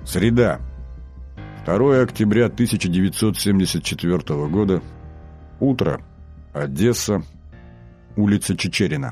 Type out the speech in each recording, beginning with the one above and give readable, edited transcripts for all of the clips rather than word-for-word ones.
Среда. 2 октября 1974 года. Утро. Одесса. Улица Чичерина.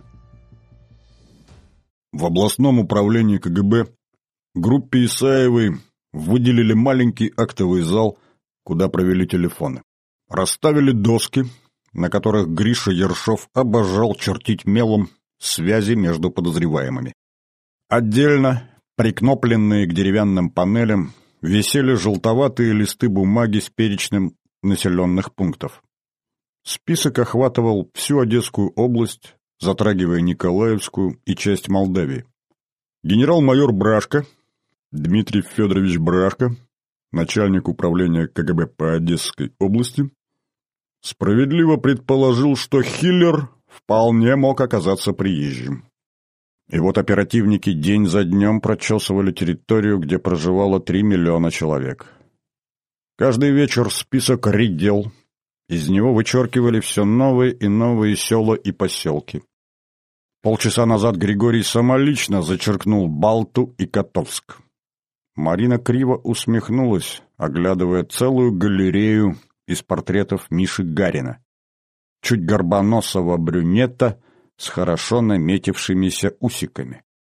В областном управлении КГБ группе Исаевой выделили маленький актовый зал, куда провели телефоны. Расставили доски, на которых Гриша Ершов обожал чертить мелом связи между подозреваемыми. Отдельно, прикнопленные к деревянным панелям, висели желтоватые листы бумаги с перечнем населенных пунктов. Список охватывал всю Одесскую область, затрагивая Николаевскую и часть Молдавии. Генерал-майор Брашко, Дмитрий Федорович Брашко, начальник управления КГБ по Одесской области, справедливо предположил, что Хиллер вполне мог оказаться приезжим. И вот оперативники день за днем прочесывали территорию, где проживало 3 миллиона человек. Каждый вечер список редел, из него вычеркивали все новые и новые села и поселки. Полчаса назад Григорий самолично зачеркнул Балту и Котовск. Марина криво усмехнулась, оглядывая целую галерею из портретов Миши Гарина. Чуть горбоносого брюнета с хорошо наметившимися усиками.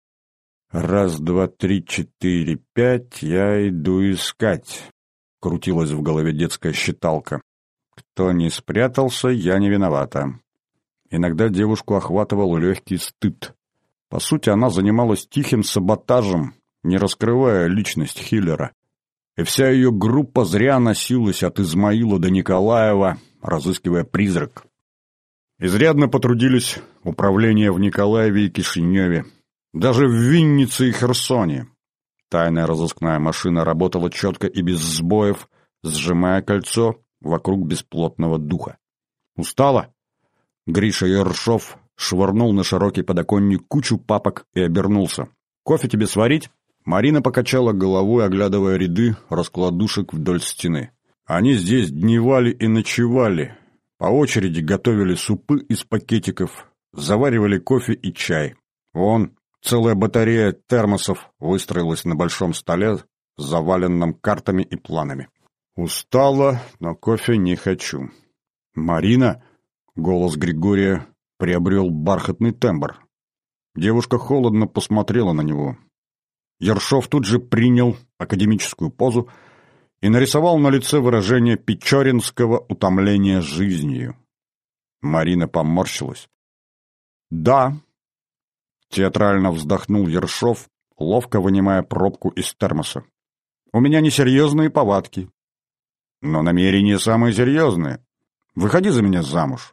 1, 2, 3, 4, 5, я иду искать. Крутилась в голове детская считалка. Кто не спрятался, я не виновата. Иногда девушку охватывал легкий стыд. По сути, она занималась тихим саботажем, не раскрывая личность Хиллера. И вся ее группа зря носилась от Измаила до Николаева, разыскивая призрак. Изрядно потрудились управления в Николаеве и Кишиневе, даже в Виннице и Херсоне. Тайная разыскная машина работала четко и без сбоев, сжимая кольцо вокруг бесплотного духа. «Устала?» Гриша Ершов швырнул на широкий подоконник кучу папок и обернулся. «Кофе тебе сварить?» Марина покачала головой, оглядывая ряды раскладушек вдоль стены. Они здесь дневали и ночевали. По очереди готовили супы из пакетиков, заваривали кофе и чай. Вон, целая батарея термосов выстроилась на большом столе, заваленном картами и планами. «Устала, но кофе не хочу». «Марина!» — голос Григория приобрел бархатный тембр. Девушка холодно посмотрела на него. Ершов тут же принял академическую позу и нарисовал на лице выражение печоринского утомления жизнью. Марина поморщилась. «Да», — театрально вздохнул Ершов, ловко вынимая пробку из термоса. «У меня несерьезные повадки. Но намерения самые серьезные. Выходи за меня замуж».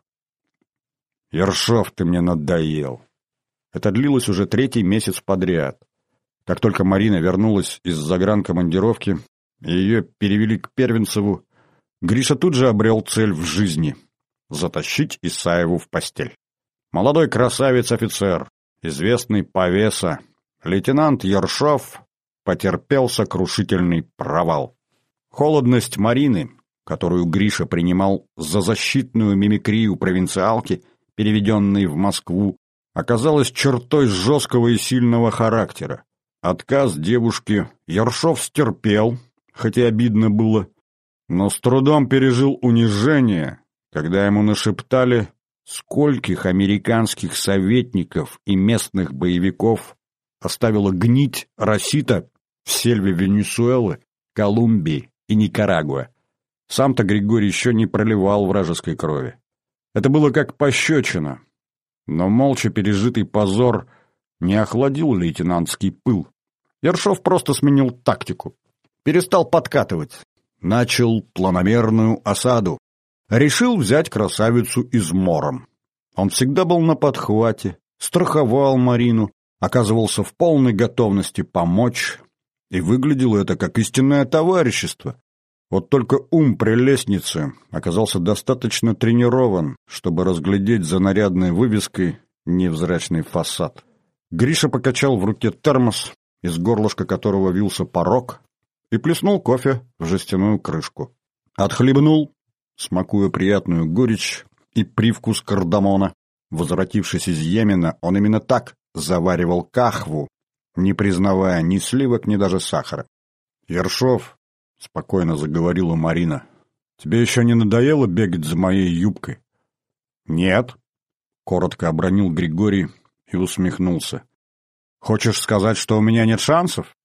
«Ершов, ты мне надоел». Это длилось уже 3-й месяц подряд. Как только Марина вернулась из загранкомандировки, и ее перевели к Первенцеву, Гриша тут же обрел цель в жизни — затащить Исаеву в постель. Молодой красавец-офицер, известный повеса, лейтенант Ершов потерпел сокрушительный провал. Холодность Марины, которую Гриша принимал за защитную мимикрию провинциалки, переведенной в Москву, оказалась чертой жесткого и сильного характера. Отказ девушки Ершов стерпел, хотя обидно было, но с трудом пережил унижение, когда ему нашептали, скольких американских советников и местных боевиков оставила гнить Росита в сельве Венесуэлы, Колумбии и Никарагуа. Сам-то Григорий еще не проливал вражеской крови. Это было как пощечина, но молча пережитый позор не охладил лейтенантский пыл. Ершов просто сменил тактику. Перестал подкатывать. Начал планомерную осаду. Решил взять красавицу измором. Он всегда был на подхвате, страховал Марину, оказывался в полной готовности помочь, и выглядело это как истинное товарищество. Вот только ум прелестницы оказался достаточно тренирован, чтобы разглядеть за нарядной вывеской невзрачный фасад. Гриша покачал в руке термос, из горлышка которого вился порок, и плеснул кофе в жестяную крышку. Отхлебнул, смакуя приятную горечь и привкус кардамона. Возвратившись из Йемена, он именно так заваривал кахву, не признавая ни сливок, ни даже сахара. «Ершов», — спокойно заговорила Марина, — «тебе еще не надоело бегать за моей юбкой?» «Нет», — коротко обронил Григорий и усмехнулся. «Хочешь сказать, что у меня нет шансов?»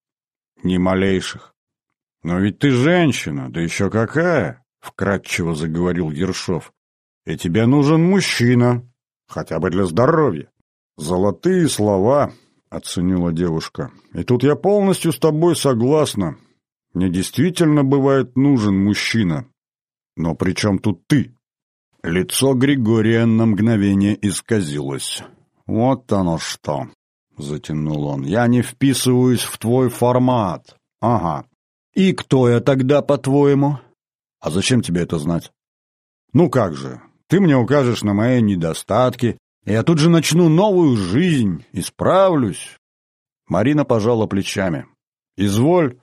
«Ни малейших». «Но ведь ты женщина, да еще какая!» — вкратчиво заговорил Ершов. «И тебе нужен мужчина, хотя бы для здоровья». «Золотые слова», — оценила девушка. «И тут я полностью с тобой согласна. Мне действительно бывает нужен мужчина. Но при чем тут ты?» Лицо Григория на мгновение исказилось. «Вот оно что!» — затянул он. «Я не вписываюсь в твой формат. Ага. И кто я тогда, по-твоему? А зачем тебе это знать? Ну как же, ты мне укажешь на мои недостатки, и я тут же начну новую жизнь, исправлюсь». Марина пожала плечами. «Изволь,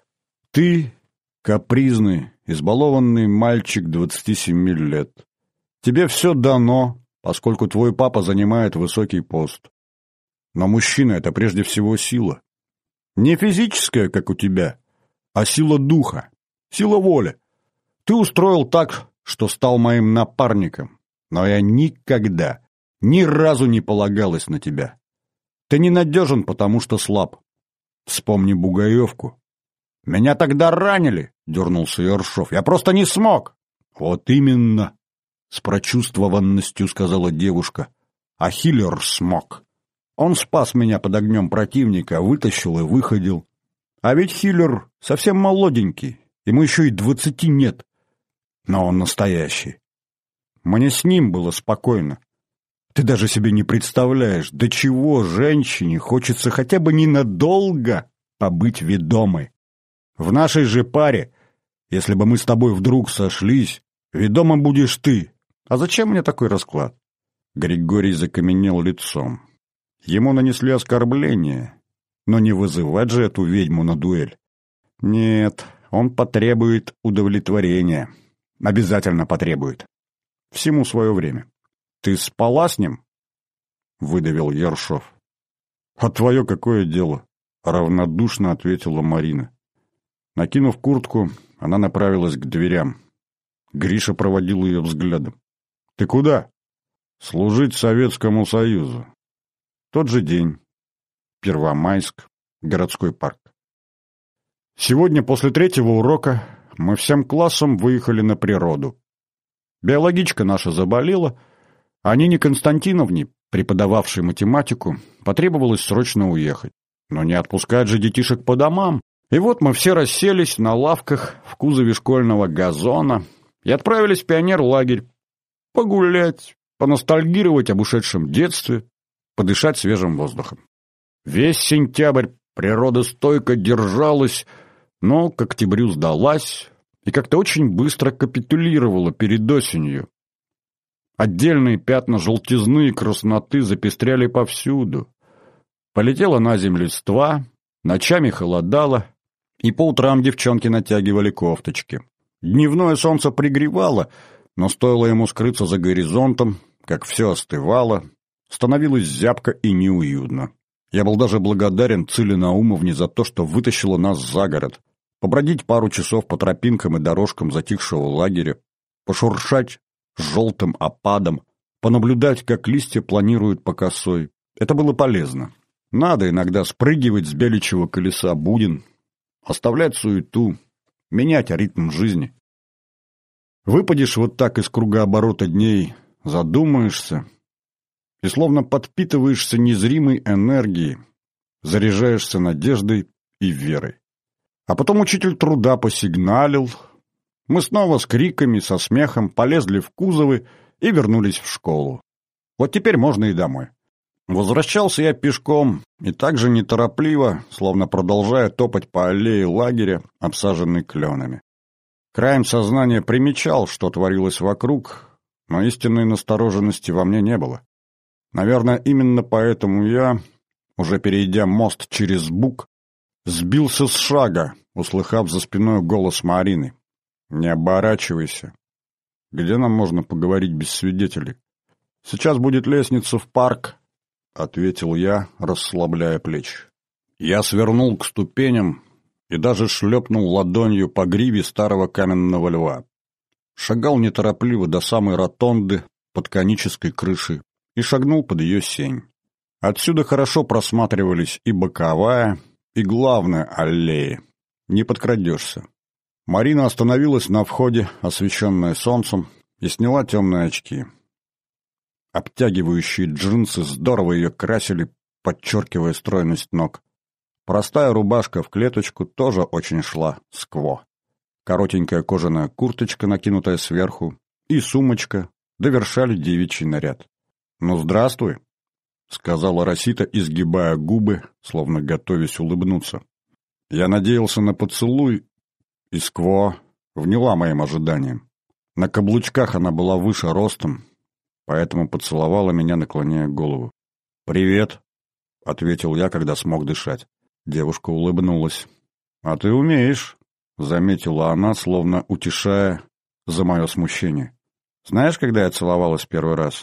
ты капризный, избалованный мальчик 27 лет. Тебе все дано, поскольку твой папа занимает высокий пост. Но мужчина — это прежде всего сила. Не физическая, как у тебя, а сила духа, сила воли. Ты устроил так, что стал моим напарником, но я никогда, ни разу не полагалась на тебя. Ты ненадежен, потому что слаб. Вспомни Бугаевку. Меня тогда ранили, — дернулся Ершов. Я просто не смог. Вот именно, — с прочувствованностью сказала девушка. А Хиллер смог. Он спас меня под огнем противника, вытащил и выходил. А ведь Хиллер совсем молоденький, ему еще и 20 нет. Но он настоящий. Мне с ним было спокойно. Ты даже себе не представляешь, до чего женщине хочется хотя бы ненадолго побыть ведомой. В нашей же паре, если бы мы с тобой вдруг сошлись, ведомым будешь ты. А зачем мне такой расклад?» Григорий закаменел лицом. Ему нанесли оскорбление, но не вызывать же эту ведьму на дуэль. Нет, он потребует удовлетворения. Обязательно потребует. Всему свое время. «Ты спала с ним?» — выдавил Ершов. «А твое какое дело?» — равнодушно ответила Марина. Накинув куртку, она направилась к дверям. Гриша проводил ее взглядом. «Ты куда?» «Служить Советскому Союзу». Тот же день. Первомайск. Городской парк. Сегодня после 3-го урока мы всем классом выехали на природу. Биологичка наша заболела, а Нине Константиновне, преподававшей математику, потребовалось срочно уехать. Но не отпускать же детишек по домам. И вот мы все расселись на лавках в кузове школьного газона и отправились в пионерлагерь погулять, поностальгировать об ушедшем детстве, подышать свежим воздухом. Весь сентябрь природа стойко держалась, но к октябрю сдалась и как-то очень быстро капитулировала перед осенью. Отдельные пятна желтизны и красноты запестряли повсюду. Полетела на землю листва, ночами холодало, и по утрам девчонки натягивали кофточки. Дневное солнце пригревало, но стоило ему скрыться за горизонтом, как все остывало, становилось зябко и неуютно. Я был даже благодарен Циле Наумовне за то, что вытащила нас за город, побродить пару часов по тропинкам и дорожкам затихшего лагеря, пошуршать желтым опадом, понаблюдать, как листья планируют по косой. Это было полезно. Надо иногда спрыгивать с беличьего колеса будин, оставлять суету, менять ритм жизни. Выпадешь вот так из кругооборота дней, задумаешься и словно подпитываешься незримой энергией, заряжаешься надеждой и верой. А потом учитель труда посигналил, мы снова с криками, со смехом полезли в кузовы и вернулись в школу. Вот теперь можно и домой. Возвращался я пешком и так же неторопливо, словно продолжая топать по аллее лагеря, обсаженной кленами. Краем сознания примечал, что творилось вокруг, но истинной настороженности во мне не было. Наверное, именно поэтому я, уже перейдя мост через Буг, сбился с шага, услыхав за спиной голос Марины. «Не оборачивайся. Где нам можно поговорить без свидетелей? Сейчас будет лестница в парк», — ответил я, расслабляя плечи. Я свернул к ступеням и даже шлепнул ладонью по гриве старого каменного льва. Шагал неторопливо до самой ротонды под конической крышей и шагнул под ее сень. Отсюда хорошо просматривались и боковая, и главная аллеи. Не подкрадешься. Марина остановилась на входе, освещенная солнцем, и сняла темные очки. Обтягивающие джинсы здорово ее красили, подчеркивая стройность ног. Простая рубашка в клеточку тоже очень шла скво. Коротенькая кожаная курточка, накинутая сверху, и сумочка довершали девичий наряд. «Ну, здравствуй», — сказала Росита, изгибая губы, словно готовясь улыбнуться. Я надеялся на поцелуй, и скво вняла моим ожиданиям. На каблучках она была выше ростом, поэтому поцеловала меня, наклоняя голову. «Привет», — ответил я, когда смог дышать. Девушка улыбнулась. «А ты умеешь», — заметила она, словно утешая за мое смущение. «Знаешь, когда я целовалась первый раз?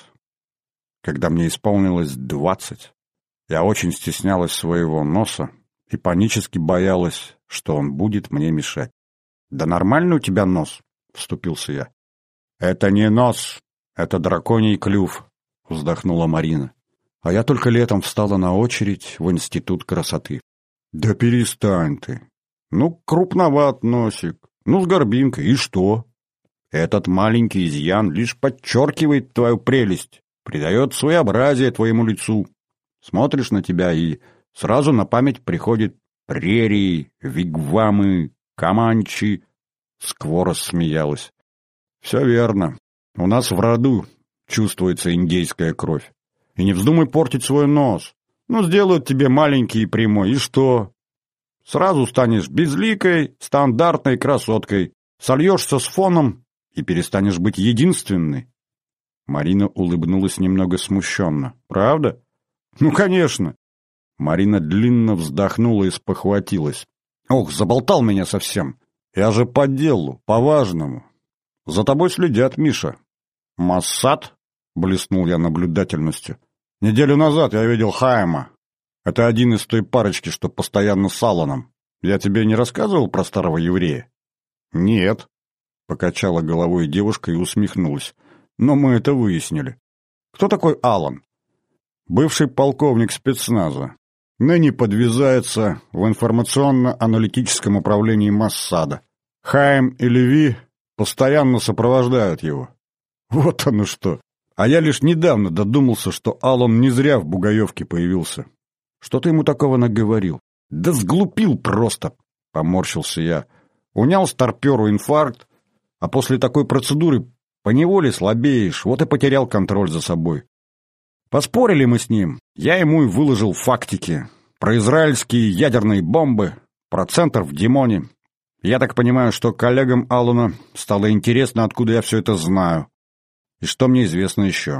Когда мне исполнилось 20. Я очень стеснялась своего носа и панически боялась, что он будет мне мешать». «Да нормальный у тебя нос», — вступился я. «Это не нос, это драконий клюв», — вздохнула Марина. «А я только летом встала на очередь в институт красоты». «Да перестань ты. Ну, крупноват носик, ну, с горбинкой, и что? Этот маленький изъян лишь подчеркивает твою прелесть, придает своеобразие твоему лицу. Смотришь на тебя, и сразу на память приходит прерии, вигвамы, команчи». Скво рассмеялась. «Все верно. У нас в роду чувствуется индейская кровь. И не вздумай портить свой нос. Ну, сделают тебе маленький и прямой, и что? Сразу станешь безликой, стандартной красоткой, сольешься с фоном и перестанешь быть единственной». Марина улыбнулась немного смущенно. «Правда?» «Ну, конечно». Марина длинно вздохнула и спохватилась. «Ох, заболтал меня совсем. Я же по делу, по-важному. За тобой следят, Миша». «Моссад?» — блеснул я наблюдательностью. «Неделю назад я видел Хайма. Это один из той парочки, что постоянно с Алланом. Я тебе не рассказывал про старого еврея?» «Нет», — покачала головой девушка и усмехнулась. «Но мы это выяснили. Кто такой Аллан?» «Бывший полковник спецназа. Ныне подвязается в информационно-аналитическом управлении Моссада. Хайм и Леви постоянно сопровождают его». «Вот оно что! А я лишь недавно додумался, что Аллан не зря в Бугаевке появился. Что ты ему такого наговорил?» «Да сглупил просто!» — поморщился я. «Унял старперу инфаркт, а после такой процедуры поневоле слабеешь, вот и потерял контроль за собой. Поспорили мы с ним, я ему и выложил фактики про израильские ядерные бомбы, про центр в Димоне. Я так понимаю, что коллегам Аллана стало интересно, откуда я все это знаю. И что мне известно еще?»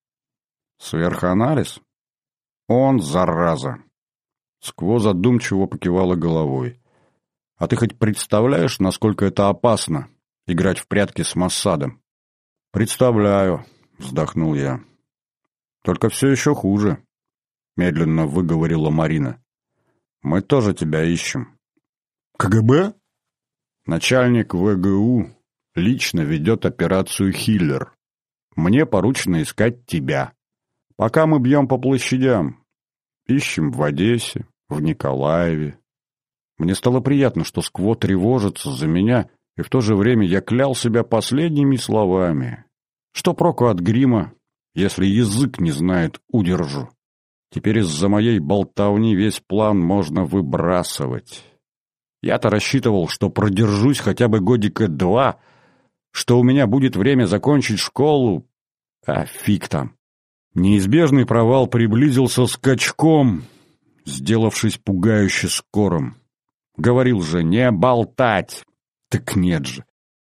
«Сверханализ? Он, зараза!» Скво задумчиво покивала головой. «А ты хоть представляешь, насколько это опасно — играть в прятки с Моссадом?» «Представляю», — вздохнул я. «Только все еще хуже», — медленно выговорила Марина. «Мы тоже тебя ищем». «КГБ?» «Начальник ВГУ лично ведет операцию «Хиллер». Мне поручено искать тебя. Пока мы бьем по площадям. Ищем в Одессе, в Николаеве». Мне стало приятно, что Скво тревожится за меня, и в то же время я клял себя последними словами. Что проку от грима, если язык не знает удержу? Теперь из-за моей болтовни весь план можно выбрасывать. Я-то рассчитывал, что продержусь хотя бы годика 2, что у меня будет время закончить школу, а фиг там. Неизбежный провал приблизился скачком, сделавшись пугающе скорым. Говорил же, не болтать. Так нет же.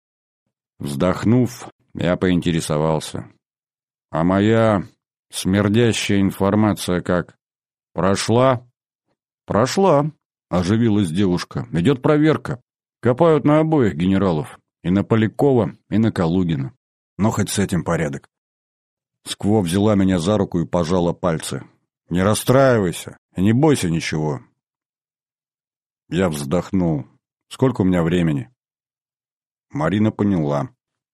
Вздохнув, я поинтересовался. «А моя смердящая информация как? Прошла?» «Прошла», — оживилась девушка. «Идет проверка. Копают на обоих генералов. И на Полякова, и на Калугина. Но хоть с этим порядок». Скво взяла меня за руку и пожала пальцы. «Не расстраивайся и не бойся ничего. Я вздохнул. Сколько у меня времени? Марина поняла.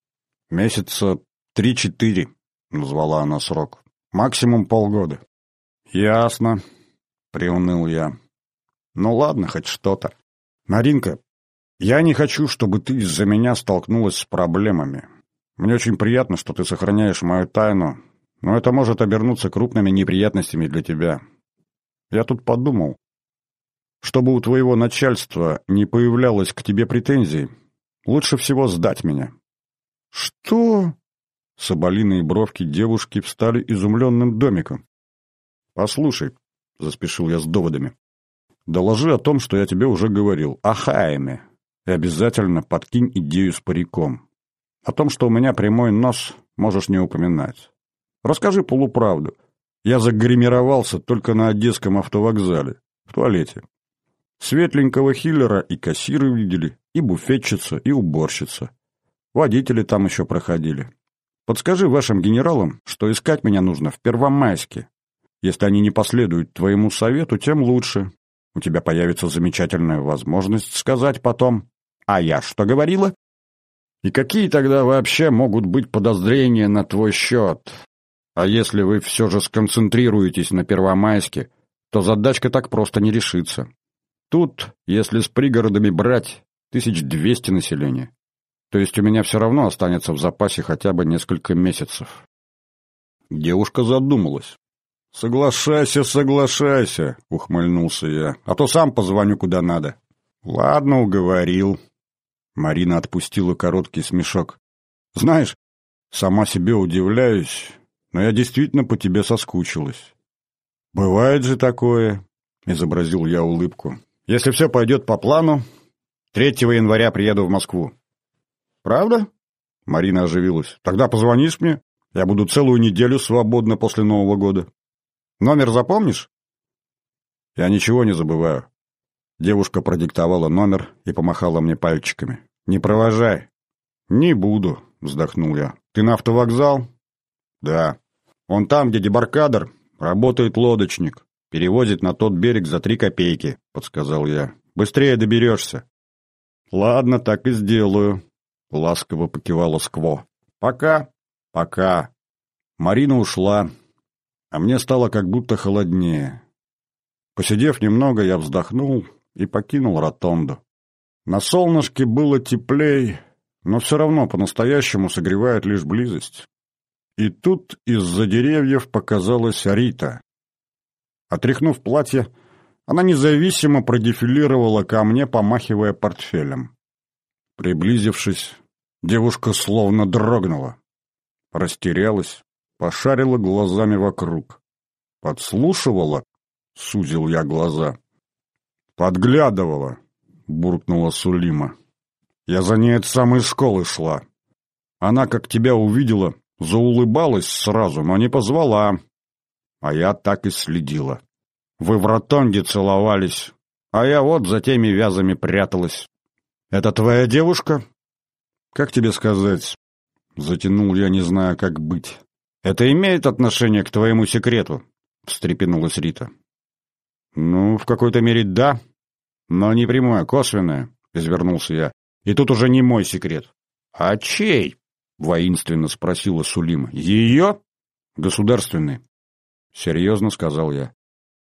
Месяца 3-4, назвала она срок. Максимум полгода. Ясно, приуныл я. Ну ладно, хоть что-то. Маринка, я не хочу, чтобы ты из-за меня столкнулась с проблемами. Мне очень приятно, что ты сохраняешь мою тайну, но это может обернуться крупными неприятностями для тебя. Я тут подумал, чтобы у твоего начальства не появлялось к тебе претензий, лучше всего сдать меня. Что? Соболиные бровки девушки встали изумленным домиком. Послушай, заспешил я с доводами, доложи о том, что я тебе уже говорил, о Хайме, и обязательно подкинь идею с париком. О том, что у меня прямой нос, можешь не упоминать. Расскажи полуправду. Я загримировался только на Одесском автовокзале, в туалете. Светленького хиллера и кассиры видели, и буфетчица, и уборщица. Водители там еще проходили. Подскажи вашим генералам, что искать меня нужно в Первомайске. Если они не последуют твоему совету, тем лучше. У тебя появится замечательная возможность сказать потом: «А я что говорила?» И какие тогда вообще могут быть подозрения на твой счет? А если вы все же сконцентрируетесь на Первомайске, то задачка так просто не решится. Тут, если с пригородами брать, 1200 населения. То есть у меня все равно останется в запасе хотя бы несколько месяцев. Девушка задумалась. «Соглашайся, соглашайся», — ухмыльнулся я, — «а то сам позвоню куда надо». «Ладно, уговорил». Марина отпустила короткий смешок. «Знаешь, сама себе удивляюсь, но я действительно по тебе соскучилась». «Бывает же такое», — изобразил я улыбку. «Если все пойдет по плану, 3 января приеду в Москву». «Правда?» — Марина оживилась. «Тогда позвонишь мне? Я буду целую неделю свободна после Нового года. Номер запомнишь?» «Я ничего не забываю». Девушка продиктовала номер и помахала мне пальчиками. «Не провожай». «Не буду», — вздохнул я. «Ты на автовокзал?» «Да. Он там, где дебаркадер, работает лодочник. Перевозит на тот берег за 3 копейки», — подсказал я. «Быстрее доберешься». «Ладно, так и сделаю», — ласково покивала Скво. «Пока». «Пока». Марина ушла, а мне стало как будто холоднее. Посидев немного, я вздохнул и покинул ротонду. На солнышке было теплей, но все равно по-настоящему согревает лишь близость. И тут из-за деревьев показалась Рита. Отряхнув платье, она независимо продефилировала ко мне, помахивая портфелем. Приблизившись, девушка словно дрогнула. Растерялась, пошарила глазами вокруг. «Подслушивала?» — сузил я глаза. «Подглядывала», — буркнула Сулима. «Я за ней от самой школы шла. Она, как тебя увидела, заулыбалась сразу, но не позвала. А я так и следила. Вы в ротонде целовались, а я вот за теми вязами пряталась. Это твоя девушка?» «Как тебе сказать?» — затянул я, не зная, как быть. «Это имеет отношение к твоему секрету?» — встрепенулась Рита. «Ну, в какой-то мере да, но не прямое, косвенное», — извернулся я. «И тут уже не мой секрет». «А чей?» — воинственно спросила Сулима. «Ее?» «Государственный», — серьезно сказал я.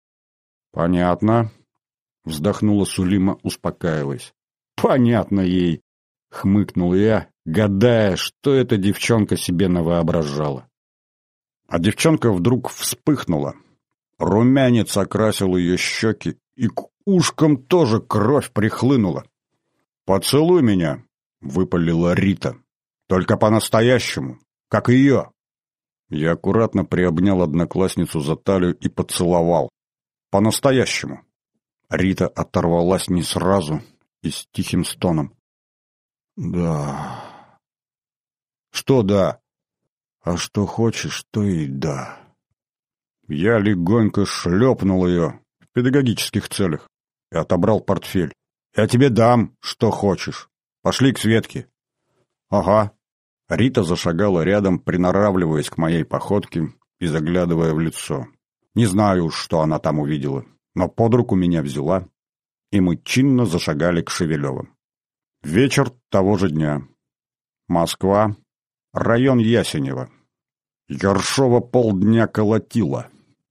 «Понятно», — вздохнула Сулима, успокаиваясь. «Понятно ей», — хмыкнул я, гадая, что эта девчонка себе навоображала. А девчонка вдруг вспыхнула. Румянец окрасил ее щеки, и к ушкам тоже кровь прихлынула. «Поцелуй меня», — выпалила Рита. «Только по-настоящему, как ее». Я аккуратно приобнял одноклассницу за талию и поцеловал. По-настоящему. Рита оторвалась не сразу и с тихим стоном. «Да». «Что да?» «А что хочешь, то и да». Я легонько шлепнул ее в педагогических целях и отобрал портфель. «Я тебе дам, что хочешь. Пошли к Светке». «Ага». Рита зашагала рядом, приноравливаясь к моей походке и заглядывая в лицо. Не знаю уж, что она там увидела, но под руку меня взяла. и мы чинно зашагали к Шевелевым. Вечер того же дня. Москва, район Ясенево. Ершова полдня колотило.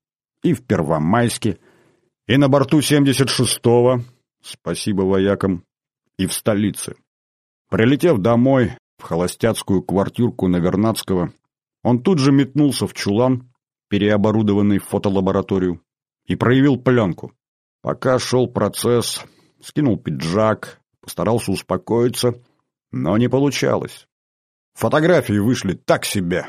И в Первомайске, и на борту 76-го, спасибо воякам, и в столице. Прилетев домой, в холостяцкую квартирку на Вернадского, он тут же метнулся в чулан, переоборудованный в фотолабораторию, и проявил пленку. Пока шел процесс, скинул пиджак, постарался успокоиться, но не получалось. Фотографии вышли так себе.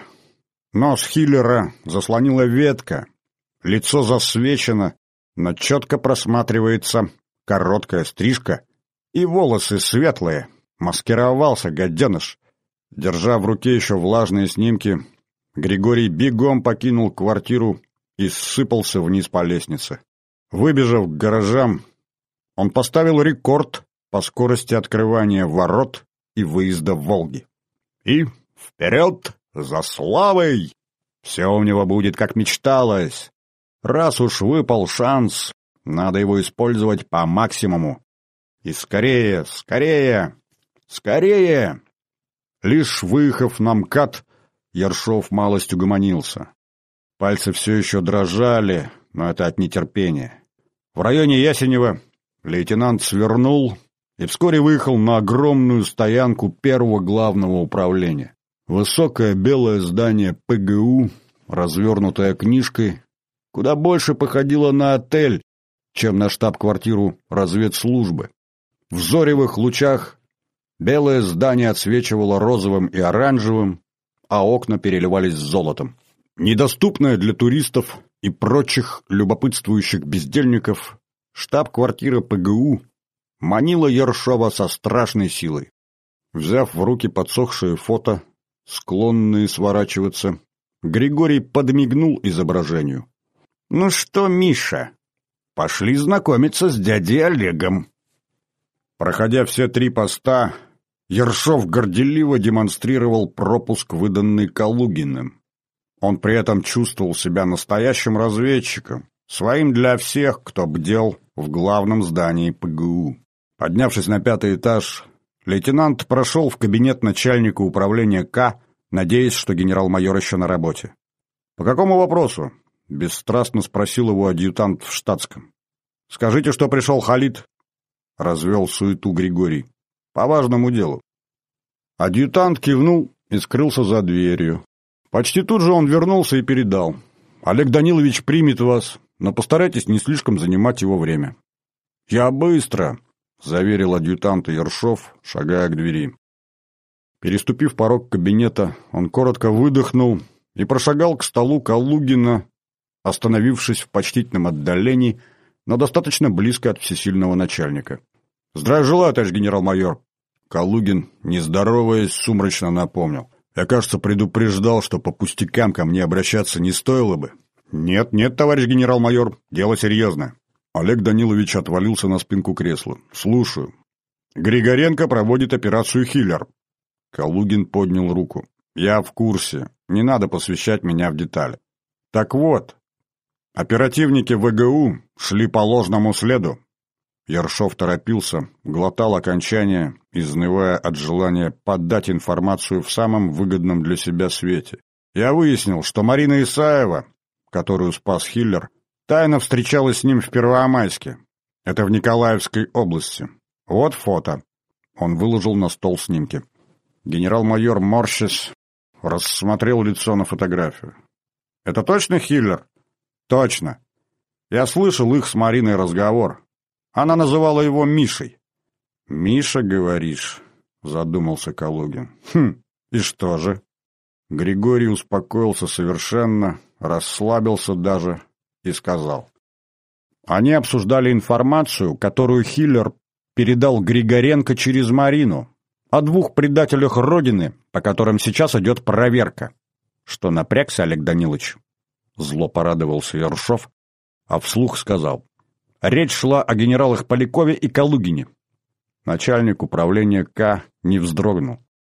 Нос Хиллера заслонила ветка, лицо засвечено, но четко просматривается короткая стрижка, и волосы светлые. Маскировался, гаденыш. Держа в руке еще влажные снимки, Григорий бегом покинул квартиру и сыпался вниз по лестнице. Выбежав к гаражам, он поставил рекорд по скорости открывания ворот и выезда «Волги». И вперед за славой! Все у него будет, как мечталось. Раз уж выпал шанс, надо его использовать по максимуму. И скорее, скорее, скорее! Лишь выехав на МКАД, Ершов малость угомонился. Пальцы все еще дрожали, но это от нетерпения. В районе Ясенева лейтенант свернул и вскоре выехал на огромную стоянку первого главного управления. Высокое белое здание ПГУ, развернутое книжкой, куда больше походило на отель, чем на штаб-квартиру разведслужбы. В зоревых лучах белое здание отсвечивало розовым и оранжевым, а окна переливались золотом. Недоступное для туристов и прочих любопытствующих бездельников, штаб-квартира ПГУ манила Ершова со страшной силой. Взяв в руки подсохшие фото, склонные сворачиваться, Григорий подмигнул изображению. «Ну что, Миша, пошли знакомиться с дядей Олегом». Проходя все 3 поста, Ершов горделиво демонстрировал пропуск, выданный Калугиным. Он при этом чувствовал себя настоящим разведчиком, своим для всех, кто бдел в главном здании ПГУ. Поднявшись на 5-й этаж, лейтенант прошел в кабинет начальника управления К, надеясь, что генерал-майор еще на работе. «По какому вопросу?» — бесстрастно спросил его адъютант в штатском. «Скажите, что пришел Халид», — развел суету Григорий. «По важному делу». Адъютант кивнул и скрылся за дверью. Почти тут же он вернулся и передал. «Олег Данилович примет вас, но постарайтесь не слишком занимать его время». «Я быстро», — заверил адъютанта Ершов, шагая к двери. Переступив порог кабинета, он коротко выдохнул и прошагал к столу Калугина, остановившись в почтительном отдалении, но достаточно близко от всесильного начальника. «Здравия желаю, товарищ генерал-майор!» Калугин, не здороваясь, сумрачно напомнил. «Я, кажется, предупреждал, что по пустякам ко мне обращаться не стоило бы». «Нет, нет, товарищ генерал-майор, дело серьезное». Олег Данилович отвалился на спинку кресла. «Слушаю. Григоренко проводит операцию «Хиллер». Калугин поднял руку. «Я в курсе. Не надо посвящать меня в детали. Так вот, оперативники ВГУ шли по ложному следу». Ершов торопился, глотал окончание, изнывая от желания подать информацию в самом выгодном для себя свете. «Я выяснил, что Марина Исаева, которую спас Хиллер, тайно встречалась с ним в Первомайске. Это в Николаевской области. Вот фото». Он выложил на стол снимки. Генерал-майор, морщась, рассмотрел лицо на фотографию. «Это точно Хиллер?» «Точно. Я слышал их с Мариной разговор. Она называла его Мишей». «Миша, говоришь?» — задумался Калугин. И что же?» Григорий успокоился совершенно, расслабился даже и сказал. «Они обсуждали информацию, которую Хиллер передал Григоренко через Марину, о 2 предателях Родины, по которым сейчас идет проверка». «Что, напрягся, Олег Данилович?» Зло порадовался Ершов, а вслух сказал. Речь шла о генералах Полякове и Калугине. Начальник управления К не вздрогнул.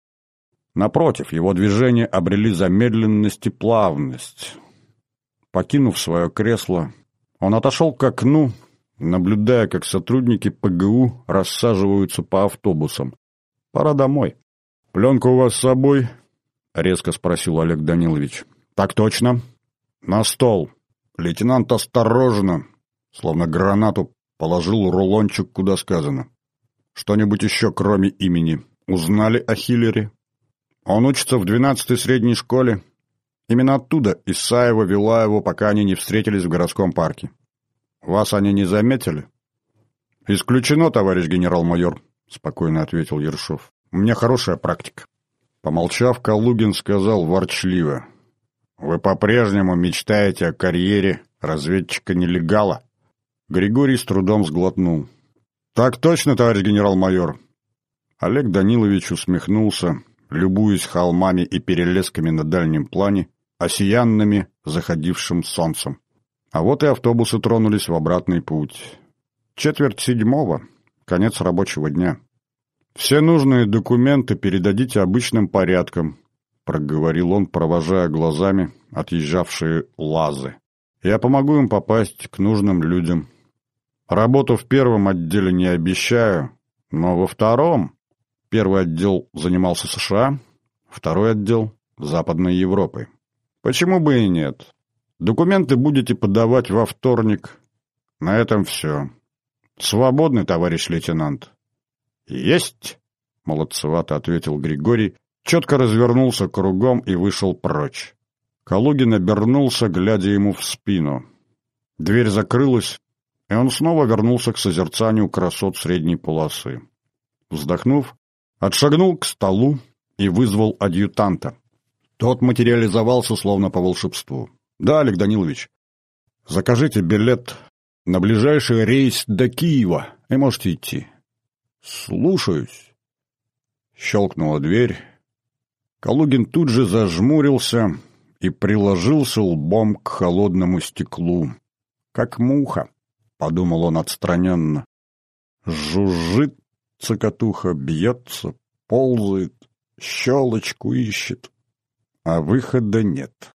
Напротив, его движения обрели замедленность и плавность. Покинув свое кресло, он отошел к окну, наблюдая, как сотрудники ПГУ рассаживаются по автобусам. Пора домой. «Пленка у вас с собой?» — резко спросил Олег Данилович. «Так точно. На стол». Лейтенант осторожно, словно гранату, положил рулончик, куда сказано. «Что-нибудь еще, кроме имени, узнали о Хиллере?» «Он учится в 12-й средней школе. Именно оттуда Исаева вела его, пока они не встретились в городском парке. Вас они не заметили?» «Исключено, товарищ генерал-майор», — спокойно ответил Ершов. «У меня хорошая практика». Помолчав, Калугин сказал ворчливо: «Вы по-прежнему мечтаете о карьере разведчика-нелегала?» Григорий с трудом сглотнул. «Так точно, товарищ генерал-майор». Олег Данилович усмехнулся, любуясь холмами и перелесками на дальнем плане, осиянными заходившим солнцем. А вот и автобусы тронулись в обратный путь. 6:45, конец рабочего дня. «Все нужные документы передадите обычным порядком», — проговорил он, провожая глазами отъезжавшие ЛАЗы. «Я помогу им попасть к нужным людям. Работу в первом отделе не обещаю, но во втором...» Первый отдел занимался США, второй отдел — Западной Европой. «Почему бы и нет? Документы будете подавать во вторник. На этом все. Свободны, товарищ лейтенант». «Есть!» — молодцевато ответил Григорий, четко развернулся кругом и вышел прочь. Калугин обернулся, глядя ему в спину. Дверь закрылась, и он снова вернулся к созерцанию красот средней полосы. Вздохнув, отшагнул к столу и вызвал адъютанта. Тот материализовался словно по волшебству. «Да, Олег Данилович, закажите билет на ближайший рейс до Киева, и можете идти». «Слушаюсь». Щелкнула дверь. Калугин тут же зажмурился и приложился лбом к холодному стеклу. «Как муха», — подумал он отстраненно. «Жужжит цокотуха, бьется, ползает, щелочку ищет, а выхода нет».